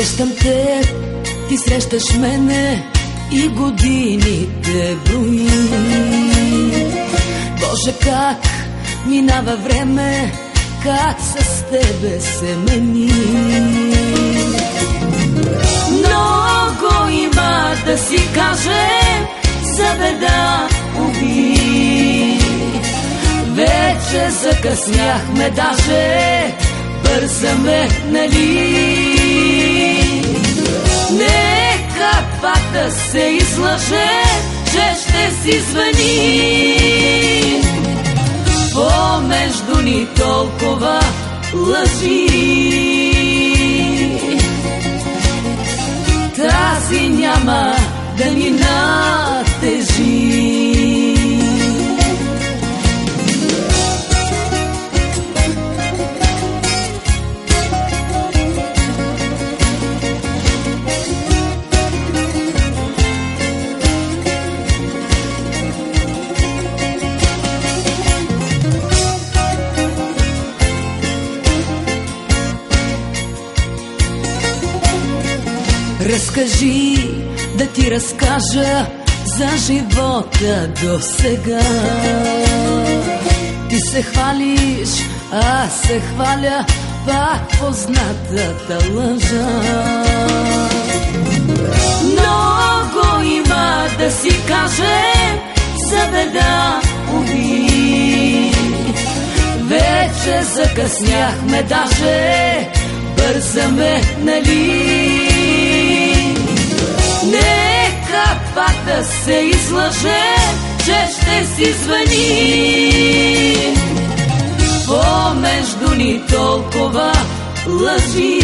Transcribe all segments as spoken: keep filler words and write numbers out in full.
Срещам те, ти срещаш мене и годините броим. Боже, как минава време, как с тебе се мени. Много има да си кажем за беда уби. Вече закъсняхме, даже бързаме, нали? Нека пак да се излъже, че ще си звъни. Помежду ни толкова лъжи, тази няма да ни натежи. Разкажи, да ти разкажа за живота до сега. Ти се хвалиш, аз се хваля, пак познатата лъжа. Много има да си кажем за беда уби. Вече закъсняхме, даже бързаме, нали? Нека пак да се излъже, че ще си звъни. Помежду ни толкова лъжи,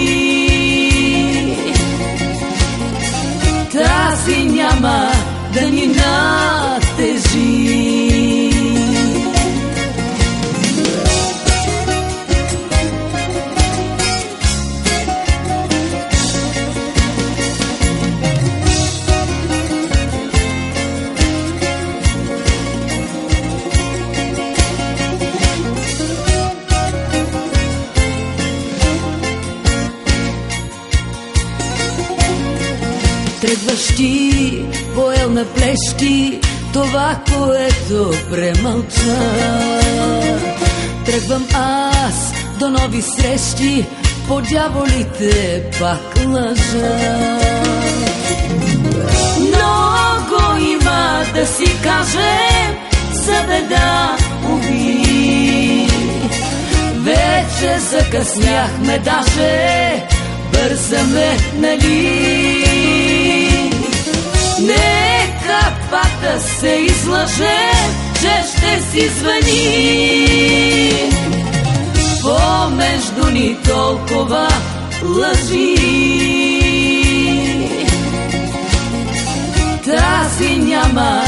тази няма да ни натежи. Тръгваш ти, поел на плещи това, което премълча. Тръгвам аз до нови срещи, по дяволите пак лъжа. Много има да си кажем за беда уби. Вече закъсняхме, даже бързаме, нали? Нека пак да се излъже, че ще си звъни. Помежду ни толкова лъжи, тази няма